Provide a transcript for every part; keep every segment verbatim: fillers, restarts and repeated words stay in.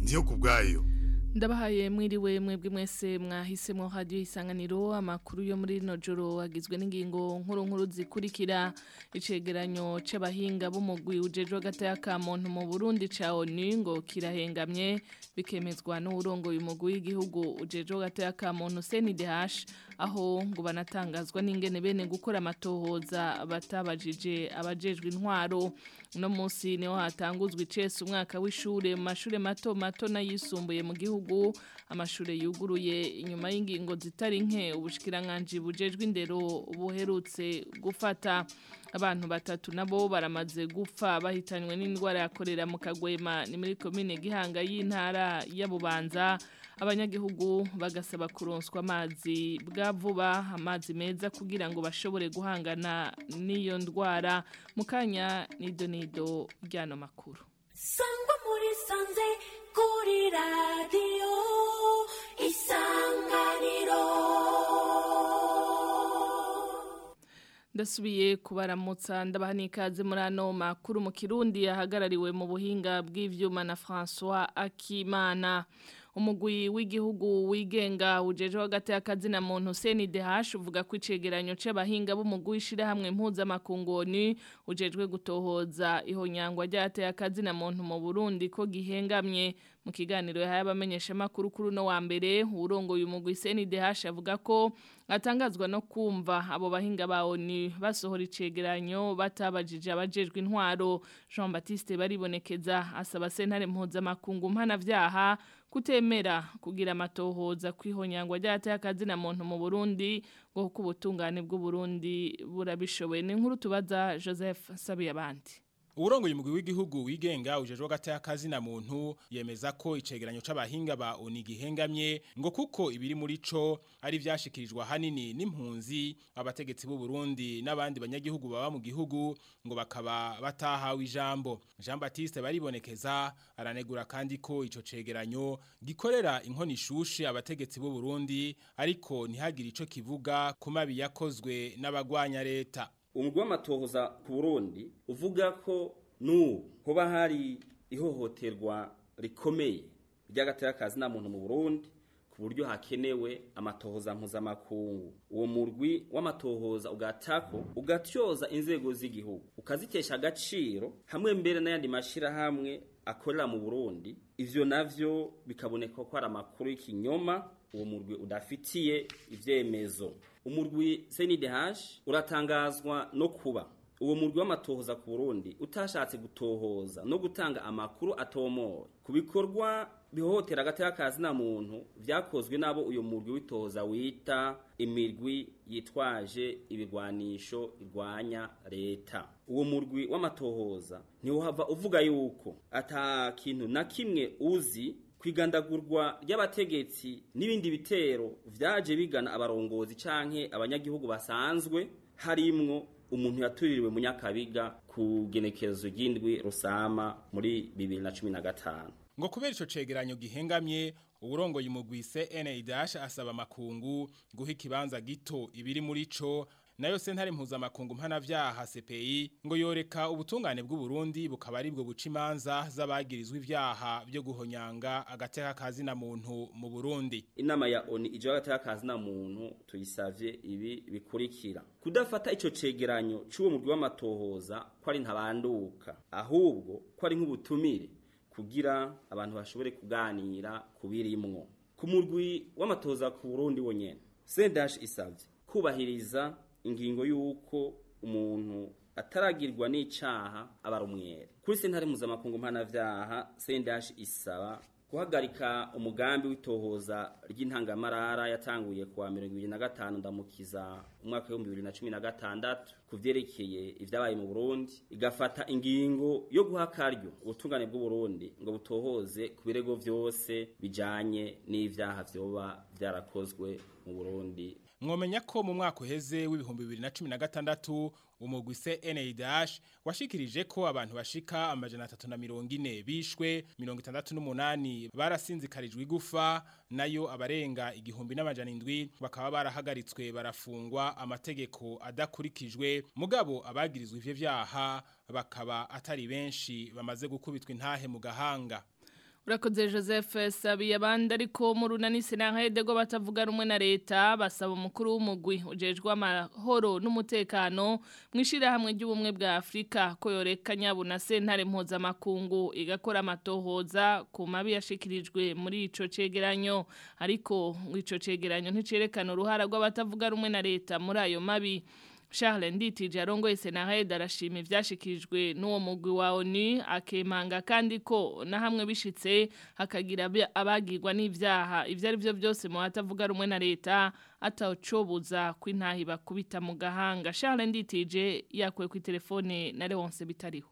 ndiyo kubwayo. Ndabahaye mwiriwe mwebwe mwese mwahisemo radio isanganiro amakuru yo muri no joro agizwe n'ingingo nkuru nkuru zikurikira icegeranyo c'abahinga b'umugwi ujejwe gataya ka muntu mu Burundi ca ONU ngo kirahengamye bikemezwa n'urongo y'umugwi w'igihugu ujejwe gataya ka muntu C N D H aho ngo banatangazwa n'ingene bene gukora amatohoza batabajije abajejwe intwaro no munsi niho hatanguzwa icese umwaka w'ishure mu mashure mato mato nayisumbuye mu gihugu amashure yuguruye inyuma y'ingingo zitari nke ubushikiranganje bujejwe indero buherutse gufata abantu batatu nabo baramaze gupfa bahitanywe n'indwara yakorera mu Kagwema ni muri commune Gihanga y'intara ya Bubanza abanyagihugu bagasaba kuronswa amazi bwa vuba amazi meza kugira ngo bashobore guhangana n'iyo ndwara mukanya nido nido ryano makuru Sangwa muri sanze kuri radio isanganiro Ndasubiye kubaramutsa ndabaha ikaze muri ano makuru mu Kirundi yahagarariwe mu buhinga bw'ivyuma na François Akimana umugwi w'igihugu wigenga ujeje hagati y'akazina muntu C N D H uvuga ko icegeranyo c'abahinga b'umugwi ishira hamwe impuza makungoni ujejwe gutohoza ihonyangwa ryateye akazina muntu mu Burundi ko gihengamye mu kiganiro yahaye abamenyesha makuru kuri no wa mbere urongo y'umugwi C N D H avuga ko atangazwa no kumva abo bahinga ba ONU basohora icegeranyo batabajije abajejwe intwaro Jean Baptiste baribonekeza asaba sentare impuza makungu mpana vyaha kutemera kugira amatohoza kwihonyangwa ryateye akazina muntu mu Burundi ngo kubutungane bw'u Burundi burabishoboye ni nkuru tubaza Joseph Sabiyabandi Urongo y'umugwi w'igihugu wigenga ujejwe gataya kazina muntu yemeza ko icegeranyo c'abahinga ba ONU gihengamye ngo kuko ibiri muri co ari vyashikirijwe hanini n'impunzi abategetsi b'u Burundi n'abandi banyagihugu baba mu gihugu ngo bakaba batahawe ijambo Jean Baptiste baribonekeza aranegura kandi ko ico cegeranyo gikorera inkoni ishushe abategetsi b'u Burundi ariko ntihagire ico kivuga kumabi yakozwe n'abagwanya leta umugwi w'amatohoza ku Burundi uvuga ko nu hoba hari ihohoterwa rikomeye ry'agataya kazi na muntu mu Burundi ku buryo hakenewe amatohoza mpuzamakungu uwo murwi w'amatohoza ugatako ugatyoza inzego z'igihugu ukazitesha agaciro hamwe mbere n'ayandi mashira hamwe akorera mu Burundi ivyo navyo bikaboneka ko ari amakuru y'ikinyoma uwo murwi udafitiye ivyemezo umurwi C N D H uratangazwa no kuba uwo murwi w'amatohoza ku Burundi utashatse gutohoza no gutanga amakuru atomoye kubikorwa bihohotera agataya kazi na muntu vyakozwe nabo uyo murwi witoza wita imirwi yitwaje ibigwanisho irwanya leta uwo murwi w'amatohoza ntiwohava uvuga yuko ata kintu na kimwe uzi kwigandagurwa ry'abategetsi n'ibindi bitero vyaje bigana abarongozi canke abanyagihugu basanzwe harimwo umuntu yatuririwe mu Nyakabiga ku genekerezo ry'indwi Rusama muri bibiri na cumi na gatanu ngo kubera ico cegeranyo gihengamye uburongo y'umugwi C N D H asaba makungu guha ikibanza gito ibiri muri co nayo sentare impuza makungu mpana vyaha C P I ngo yoreka ubutungane bw'u Burundi bukaba ari bwo buca imanza z'abagirizwe ivyaha byo guhonyanga agateka kazi na muntu mu Burundi inama ya ONU ijo agateka kazi na muntu tuyisavye ibi bikurikira kudafata ico cegeranyo c'uwo murwi w'amatohoza ko ari ntabanduka ahubwo ko ari nk'ubutumire kugira abantu bashobore kuganira kubirimwo ku murwi w'amatohoza ku Burundi wonyene C N D H isavye kubahiriza ingingo yuko umuntu ataragirwa n'icaha abarumwere kuri sentare mpuzamakungu mpana vyaha C N D H isaba guhagarika umugambi w'itohoza ry'intangamarara yatanguye kuwa mirongo ibiri na gatanu ndamukiza umwaka wa bibiri na cumi na gatandatu kuvyerekeye ivyabaye mu Burundi igafata ingingo yo guhakaryo ubutungane bw'u Burundi ngo butohoze ku birego vyose bijanye n'ivyaha vyoba vyarakozwe mu Burundi mwomenya ko mu mwaka uheze w'ibihumbi bibiri na cumi na gatandatu umugwi C N D H washikirije ko abantu bashika amajana atatu na mirongo ine bishwe mirongo itandatu n'umunani barasinzikarijwe igufa nayo abarenga igihumbi n'amajana indwi bakaba barahagaritswe barafungwa amategeko adakurikijwe mugabo abagirizwe ivyo vyaha bakaba atari benshi bamaze gukubitwa intahe mu gahanga. Urakoze Joseph Sabi abandi ariko mu runani Senahede go batavuga rumwe na leta basaba umukuru w'umugwi ujejwe amahoro n'umutekano mwishira hamwe ry'ubumwe bwa Afrika ko yoreka nyabuna sentare mpoza makungu igakora amatohoza ku mabi yashikirijwe muri ico cegeranyo ariko ico cegeranyo nticerekana uruhara rw'abatavuga rumwe na leta muri ayo mabi. Charles Nditije arongoye Senahede arashima ivyashikirijwe n'uwo mugwi wa ONU akemanga kandi ko na hamwe bishitse hakagira abagirwa n'ivyaha ivyo ari byo byose mu batavuga rumwe na leta atacobuza kw'intahi bakubita mu gahanga. Charles Nditije yakuye ku telefone na Leonce Bitariho.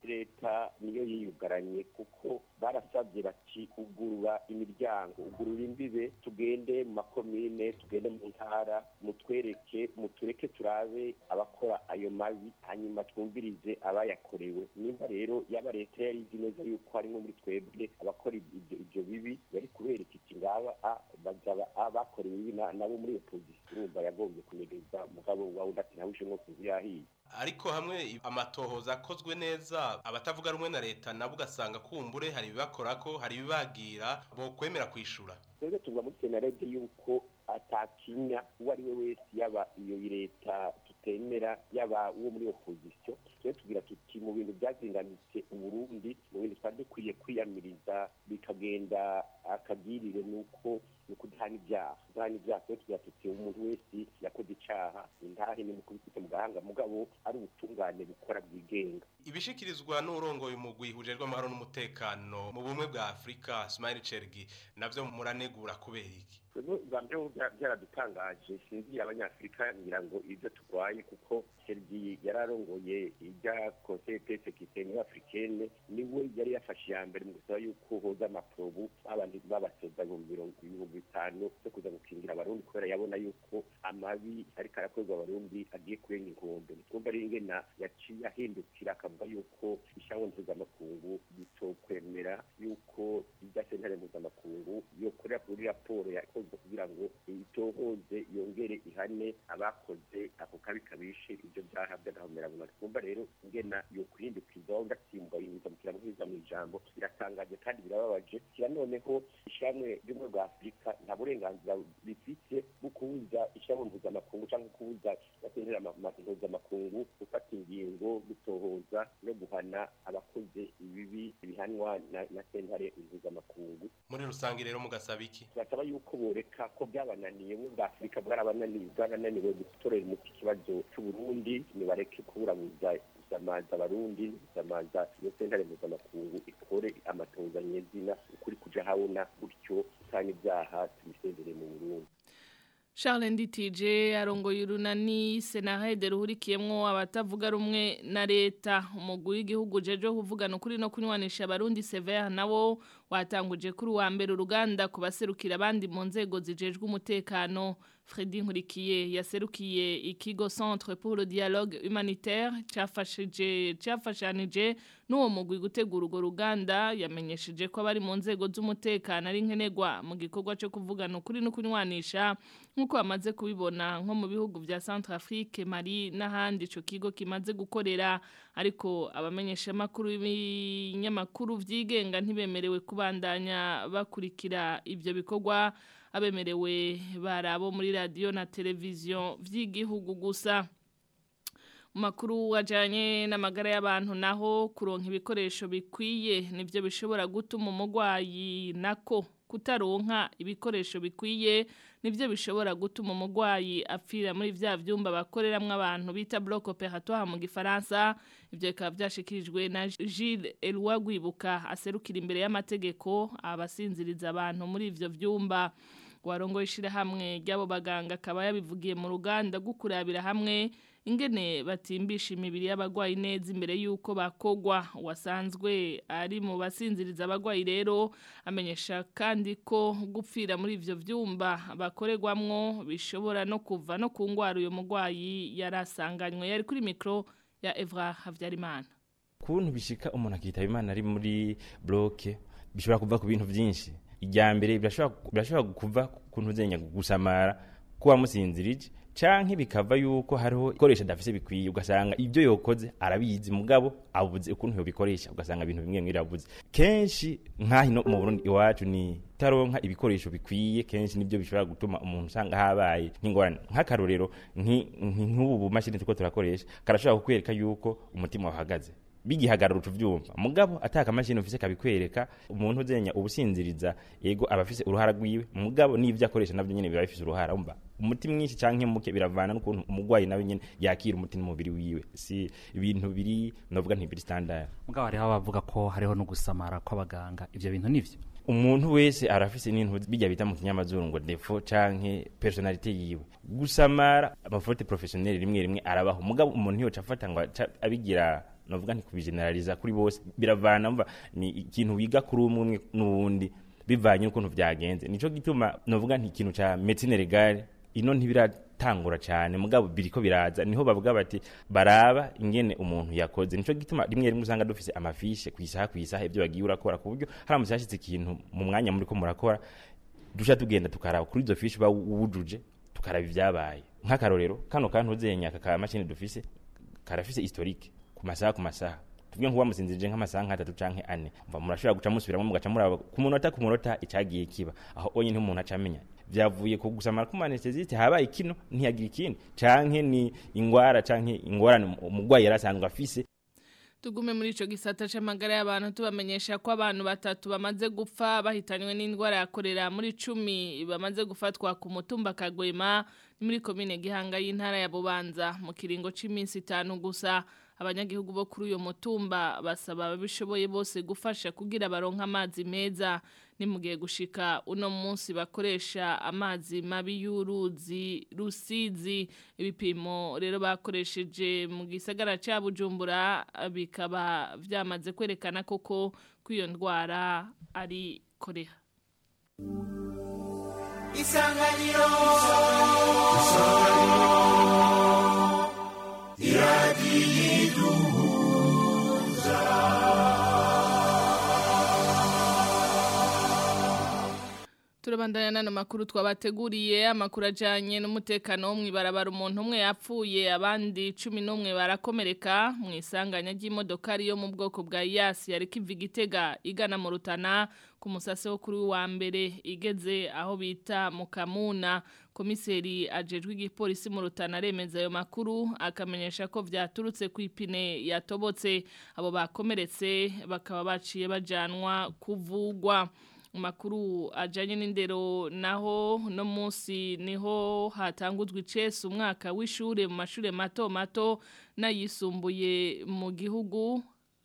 Leta niyo yiyugaranye kuko barasabye bati ugurura imiryango ugurura imbibe tugende mu makomine tugende mu ntara mutwereke mutureke turabe abakora ayo mabi hanyuma twumvirize abayakorewe. Nimba rero yaba leta yari izi neza yuko harimo muri twebwe abakora ibyo bibi yari kubereka iki ngaba bazaba abakorewe ibi nabo muri opposition urumva yagombye kunegeza mugabo wawe ndati nawe nko kuziyahiye. Ariko hamwe amatohoza akozwe neza abatavuga rumwe na leta nabo ugasanga kumbure hari bibakorako hari bibagira bo kwemera kwishura. Rero tuvuga muri Senarede yuko atakinya uwo ari we wese yaba iyo leta tutemera yaba uwo muri opposition twe tugira tuti mu bintu byazinganitse uburundi mu bintu twari dukwiye kwiyamiriza bikagenda akagirire nuko nukudhana ibyaha kudhana ibyaha twe tugira tuti umuntu wese yakoze icaha intahe ni mukubita mu gahanga mugabo ari ubutungane bukora bwigenga. Ibishikirizwa n'urongoye umugwi hujejwe amahoro n'umutekano mu bumwe bwa Afrika Smile Chergi navyo muranegura kubera iki? Bamwe byaradutangaje sinzi abanyafrika ngira ngo ibyo turwaye kuko Chergi yararongoye ijya Conseil de sécurité africaine niwe yari yafashe ya mbere mu gusaba yuko hoza amaprobu abandi babasoza mu mirongo itanu cyo kuza gukingira abarundi kubera yabona yuko amabi ari karakozwe abarundi agiye kurenga inkombe. Twumva ari ingena yaciye ahindukira akavuga yuko ishaho mpuzamakungu bitokwemera yuko ijya sentare mpuzamakungu yokorera kuri raporo yakozwe kugira ngo itohoze yongere ihane abakoze ako kabi kabishe ibyo byaha by'agahomera mu twumva rero ingena yo kuhindukiza ugatsimbwa yinjiza mu kiramubwiza mu ijambo biratangaje kandi birababaje kira noneho ishamwe ry'umwe bwa Afrika nta burenganzira bifite bwo kubuza ishamwe mpuzamakungu cyangwa kubuza batendera mpuzamakungu gufata ingingo gutohoza no guhana abakoze ibibi bihanwa na sentare mpuzamakungu. Muri rusange rero mugasaba iki? Basaba yuko boreka ko byabananiye mu Afrika bwarabananiye bwarananiwe gutorera umuti kibazo cy'u Burundi nibareke kuburabuza samaza abarundi samaza iyo sentare mpuzamakungu ikore amatoza nyezina ukuri kuja habona gutyo kandi ibyaha tumisezere mu Burundi. Charles Nditije arongoye urunani Senahede ruhurikiyemwo abatavuga rumwe na leta umugwi w'igihugu jeje kuvugana ukuri no kunywanisha abarundi Sever nabo watanguje kuri wa mbere uruganda kubaserukira abandi mu nzego zijejwe umutekano. Fredy Nkurikiye yaserukiye ikigo Centre pour le dialogue humanitaire cyafashije cyafashanije n'uwo mugwi gutegura urwo ruganda yamenyesheje ko abari mu nzego z'umutekano ari nkenegwa mu gikorwa cyo kuvugana ukuri no kunywanisha nkuko bamaze kubibona nko mu bihugu vya Centrafrique, Mali n'ahandi ico kigo kimaze gukorera. Ariko abamenyesha makuru y'ibinyamakuru vyigenga ntibemerewe kubandanya bakurikira ivyo bikorwa abemerewe barabo muri radio na televiziyo vy'igihugu gusa. Makuru wajanye n'amagara y'abantu naho kuronka ibikoresho bikwiye nivyo bishobora gutuma umugwayi nako kutaronka ibikoresho bikwiye nivyo bishobora gutuma umugwayi apfira muri vya vyumba bakoreramwe abantu bita bloc opératoire mu gifaransa. Ivyo bikaba byashikirijwe na Gilles Eloi Gwibuka aserukira imbere y'amategeko abasinziriza abantu muri ivyo vyumba. Warongo ishira hamwe ryabo baganga akaba yabivugiye mu ruganda gukurabira hamwe ingene batimbisha imibiri y'abagwayi neza imbere yuko bakogwa. Wasanzwe ari mu basinziriza abagwayi rero amenyesha kandi ko gupfira muri ivyo vyumba bakoregwamwo bishobora no kuva no kungwara uyo mugwayi yarasanganywe. Yari kuri micro ya Evra Havyarimana. Kuntu bishika umuntu akitaba Imana ari muri bloke bishobora kuva ku bintu byinshi. Ijyambere birashobora birashobora kuva kuntu zenya gusamara ko wamusinzirije canke bikava yuko hariho ikoresha dafise bikwiye ugasanga ibyo yokoze arabizi mugabo abuze ukuntu yo bikoresha ugasanga ibintu bimwe mwira abuze kenshi nkahino mu Burundi iwacu ni taronka ibikoresho bikwiye kenshi nibyo bishobora gutuma umuntu usanga habaye nk'ingorane nk'akarorero nk'ubu mashini tuko turakoresha karashobora kukwereka yuko umutima wahagaze bigihagarara utuvyumva mugabo ataka mashini ufise kabikwereka umuntu uzenya ubusinziriza yego abafise uruhara rwiwe mugabo nivyo akoresha navyo nyene birabifise uruhara umba umuti mwinshi canke muke biravana n'ukuntu umugwayi nawe nyene yakira umuti n'umubiri wiwe si ibintu biri novuga ntibiri standard mugabo hariho abavuga ko hariho no gusamara kw'abaganga ivyo bintu nivyo umuntu wese arafise n'intu bijya bita mu kinyamazuru ngo defo canke personality yiwe gusamara amafote professionnel rimwe rimwe arabaho mugabo umuntu yo cafata ngo abigira novuga nti kubigeneraliza kuri bose biravana mva ni ikintu wiga kuri umwe n'uwundi bivanye n'ukuntu vyagenze nico gituma novuga nti ikintu ca médecine légale ino ntibiratangura cyane mugabo biriko biraza niho bavuga bati baraba ingene umuntu yakoze nico gituma rimwe rimwe usanga dufise amafishe kwisaha kwisaha ibyo bagiye urakora kuburyo haramutse hashitse ikintu mu mwanya muri ko murakora dusha tugenda tukaraba kuri izo fishi bawujuje tukaraba ivyabaye nk'akarorero kano kantu uzenya aka machine dufise karafise historique ku masaha ku masaha tuvuge nko wamusinzirije nk'amasaha nk'atatu canke ane mva murashobora guca musubiramo mugaca muraba ku munota ku munota icagiye kiba aho onye nti umuntu acamenya vyavuye ku gusamara ku anesthesiste habaye ikino ntiyagira ikindi canke ni ingwara canke ingorane umugwayi yarasanzwe afise. Tugume muri ico gisata c'amagara y'abantu tubamenyesha ko abantu batatu bamaze gupfa bahitanywe n'indwara yakorera muri cumi bamaze gufatwa ku mutumba Kagwema muri komine Gihanga y'intara ya Bubanza mu kiringo c'iminsi itanu gusa. Abanyagihugu bo kuri uyo mutumba basaba ababishoboye bose gufasha kugira baronka amazi meza ni mugiye gushika uno munsi bakoresha amazi mabi y'uruzi Rusizi ibipimo rero bakoresheje mu gisagara ca Bujumbura bikaba vyamaze kwerekana koko kwiyo ndwara ari kolera. Isanganiro Isanganiro Iradiyiduhuza Turabandanya nano makuru twabateguriye amakuru ajanye n'umutekano wo mwibarabara umuntu umwe yapfuye abandi cumi n'umwe barakomereka mu isanganya ry'imodoka yo mu bwoko bwa Yasi yari kiva Gitega igana mu Rutana ku musase wo kuri wa mbere igeze aho bita mu Kamuna. Komiseri ajejwe igipolisi mu Rutana remeza ayo makuru akamenyesha ko vyaturutse ku ipine yatobotse abo bakomeretse bakaba baciye bajanwa kuvugwa. Makuru ajanye n'indero naho no munsi niho hatanguzwe icese umwaka w'ishure mu mashure mato mato nayisumbuye mu gihugu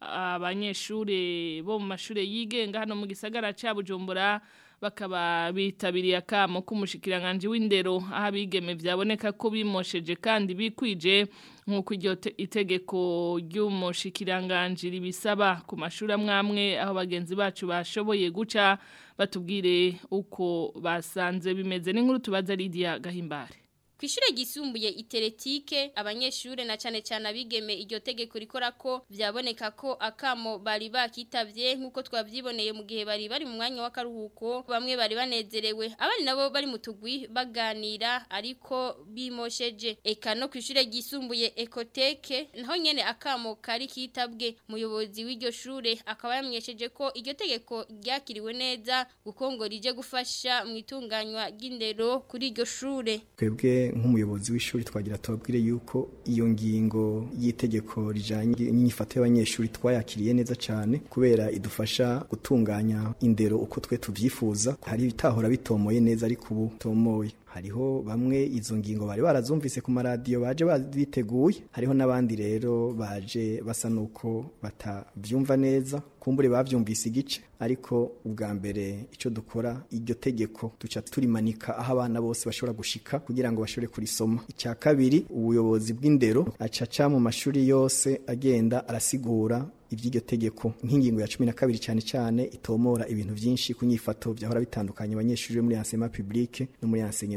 abanyeshure bo mu mashure yigenga hano mu gisagara ca Bujumbura bakaba bitabiriye akamo k'umushikiranganje w'indero aho abigeme vyaboneka ko bimosheje kandi bikwije nk'uko iryo itegeko ry'umushikiranganje ribisaba ku mashuri amwamwe aho bagenzi bacu bashoboye guca batubwire uko basanze bimeze n'inkuru tubaza Lydia Gahimbare. Kw'ishure gisumbuye iteretike abanyeshure na cane cane abigeme iryo tegeko rikora ko vyaboneka ko akamo bari bakitavye nkuko twavyiboneye mu gihe bari bari mu mwanya w'akaruhuko bamwe bari banezerewe abandi nabo bari mu tugwi baganira ariko bimosheje eka no kw'ishure gisumbuye ekoteke naho nyene akamo kari kitabwe muyobozi w'iryo shure akaba yamyesheje ko iryo tegeko ryakiriwe neza gukongo rije gufasha mu itunganywa ry'indero kuri iryo shure. Kwebwe nk'umuyobozi w'ishuri twagira tubabwire yuko iyo ngingo y'itegeko rijanye n'inyifato y'abanyeshuri twayakiriye neza cyane kubera idufasha gutunganya indero uko twe tuvyifuza hari bitahora bitomoye neza ariko ubu tomoye hariho bamwe izo ngingo bari barazumvise ku maradiyo baje biteguye hariho nabandi rero baje basa nuko batavyumva neza kumbure bavyumvise igice ariko ubwa mbere ico dukora iryo tegeko duca turimanika aho abana bose bashobora gushika kugira ngo bashobore kurisoma. Icya kabiri ubuyobozi bw'indero acaca mu mashuri yose agenda arasigura ivy'iryo tegeko nk'ingingo ya cumi na kabiri cyane cyane itomora ibintu byinshi kunyifato byahora bitandukanye abanyeshuri muri enseignement public no muri enseignement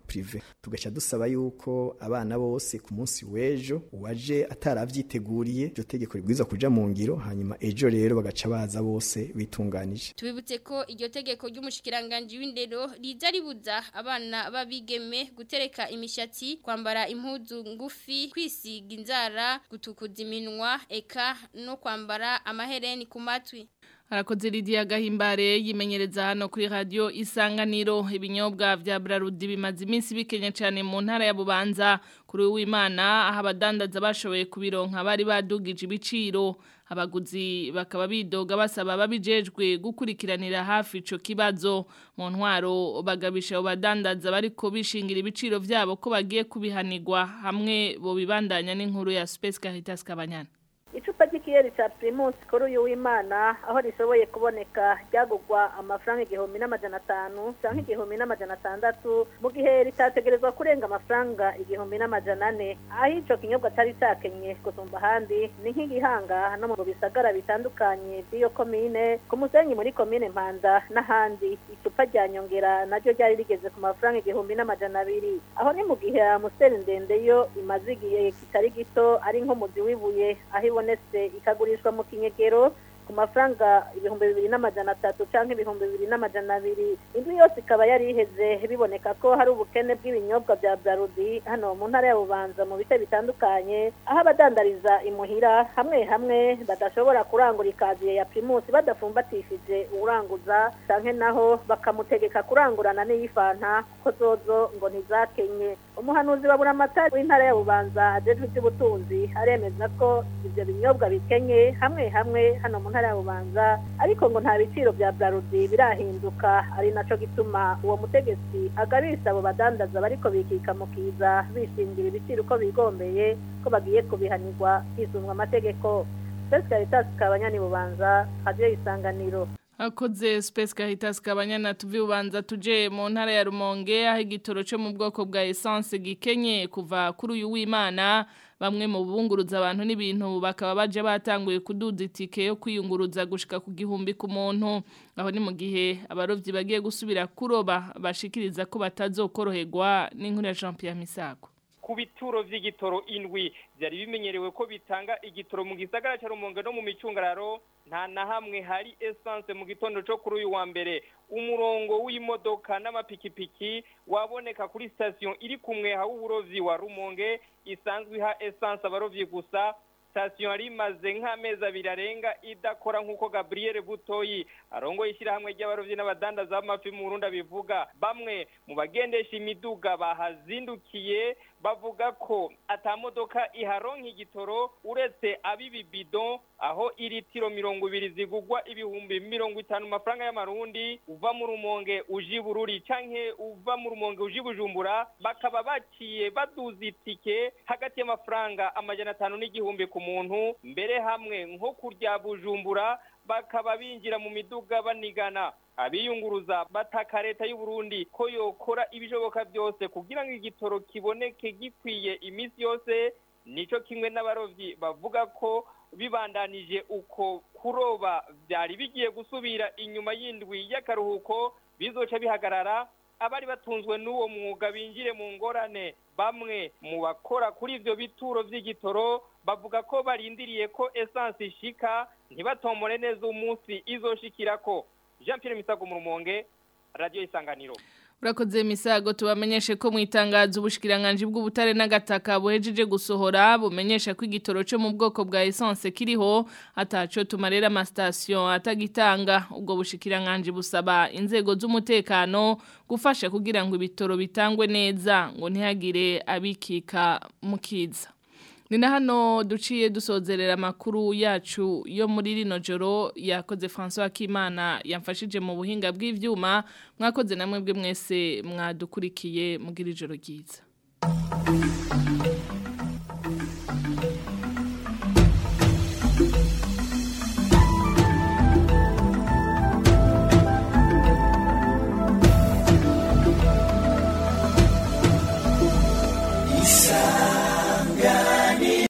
prive tugaca dusaba yuko abana bose ku munsi w'ejo uwaje ataravyiteguriye iryo tegeko ribwiza kuja mu ngiro hanyuma ejo rero bagaca baza bose bitunganije. Tubibutse ko iryo tegeko ry'umushikiranganje w'indero riza ribuza abana babigeme gutereka imishatsi, kwambara impuzu ngufi, kwisiga inzara, gutukuza iminwa eka no kwambara amahereni ku matwi. Harakoze Lydia Gahimbare yimenyereza hano kuri radio Isanganiro. Ibinyobwa vya Brarudi bimaze iminsi bikenya cyane mu ntara ya Bubanza kuri w'Imana aho abadandaza bashoboye kubironka bari badugije ibiciro. Abaguzi bakaba bidoga basaba babijejwe gukurikiranira hafi ico kibazo. Mu ntwaro bagabisha abadandaza bariko bishingira ibiciro vyabo ko bagiye kubihanirwa hamwe bo bibandanya n'inkuru ya Space Caritas Kabanyana. Icupa ry'ikiyeri cha Primus kuri uyu w'Imana aho rishoboye kuboneka ryagugwa amafaranga igihumbi n'amajana atanu canke igihumbi n'amajana atandatu mu gihe ritategerezwa kurenga amafaranga igihumbi n'amajana ane. Aho ico kinyobwa cari cakenye gusumba handi ni nk'igihanga no mu bisagara bitandukanye by'iyo komine ku Musenyi muri komine Mpanda n'ahandi. Icupa rya Nyongera naryo ryari rigeze ku mafaranga igihumbi n'amajana abiri. Aho ni mu gihe Amuseri ndende yo imaze igihe kitari gito ari nk'umuzi wibuye aho nese ikagurishwa mu kinyegero ku mafaranga ibihumbi bibiri n'amajana atatu canke ibihumbi bibiri n'amajana abiri. Indu yose ikaba yari iheze biboneka ko hari ubukene bw'ibinyobwa vya Brarudi hano mu ntara ya Bubanza mu bice bitandukanye aho abadandariza imuhira hamwe hamwe badashobora kurangura ikaziye ya Primus badafumbatishije uranguza canke naho bakamutegeka kurangurana n'iyifanta ko zozo ngo ntizakenye. Umuhanuzi wa Buramatari w'intara ya Bubanza ajejwe iby'ubutunzi aremeza ko ivyo binyobwa bikenye hamwe hamwe hano mu ntara ya Bubanza ariko ngo nta biciro vya Brarudi birahinduka ari naco gituma uwo mutegetsi agabisha abo badandaza bariko bikika mu kiza bishingira ibiciro uko bigombeye ko bagiye kubihanirwa hizumwa amategeko. Space Caritas Kabanyana Bubanza Radio Isanganiro. Akoze Space Caritas Kabanyana tuvi Bubanza tuje mu ntara ya Rumonge aho igitoro cyo mu bwoko bwa essence gikenye kuva kuri uyu w'Imana. Bamwe mu bunguruza abantu n'ibintu bakaba baje batanguye kuduza itike yo kwiyunguruza gushika ku gihumbi ku muntu. Aho ni mu gihe abarovyi bagiye gusubira kuroba bashikiriza ko batazokoroherwa n'inkuru ya Jean Pierre Misago. Ku bituro vy'igitoro indwi byari bimenyerewe ko bitanga igitoro mu gisagara cya Rumonge no mu micungararo nta na hamwe hari essence mu gitondo cyo kuri uyu wa mbere. Umurongo w'imodoka n'amapikipiki waboneka kuri station iri kumwe ha uburovyi wa Rumonge isanzwe ha essence abarovyi gusa. Station ari maze nk'amezi abiri arenga idakora nk'uko Gabriel Butoyi arongo yishira hamwe ry'abarovyi n'abadandaza b'amafi mu Burundi bivuga. Bamwe mu bagendesha imiduga bahazindukiye bavuga ko atamodoka iharonka igitoro uretse abibi bidon aho iritiro mirongo ibiri zigugwa ibihumbi mirongo itanu mafaranga y'amarundi uva mu Rumonge uji Bururi canke uva mu Rumonge uji Bujumbura bakaba baciye baduza itike hagati y'amafaranga amajana atanu n'igihumbi ku muntu mbere hamwe nko kurya Bujumbura bakaba binjira mu miduga banigana. Abiyunguruza bataka leta y'u Burundi ko yokora ibishoboka byose kugira ngo igitoro kiboneke gikwiye imisi yose. Nico kimwe n'abarovyi bavuga ko bibandanije uko kuroba byari bigiye gusubira inyuma y'indwi y'akaruhuko bizoca bihagarara. Abari batunzwe n'uwo mwuga binjire mu ngorane. Bamwe mu bakora kuri ivyo bituro vy'igitoro bavuga ko barindiriye ko essence ishika ntibatombore neza umunsi izoshikirako. Jean Pierre Misago mu Rumonge, Radio Isanganiro. Urakoze Misago tubamenyeshe ko mu itangazo ubushikiranganje bw'ubutare n'agataka buhejeje gusohora bumenyesha ko igitoro cyo mu bwoko bwa essence kiriho ataco tumarera ama station atagitanga. Ubwo bushikiranganje busaba inzego z'umutekano gufasha kugira ngo ibitoro bitangwe neza ngo ntihagire abikika mukiza. Nina hano duciye dusozerera makuru yacu yo muri rino joro yakoze François Kimana yamfashije mu buhinga bw'ivyuma mwakoze namwe bwe mwese mwadukurikiye mugira ijoro ryiza.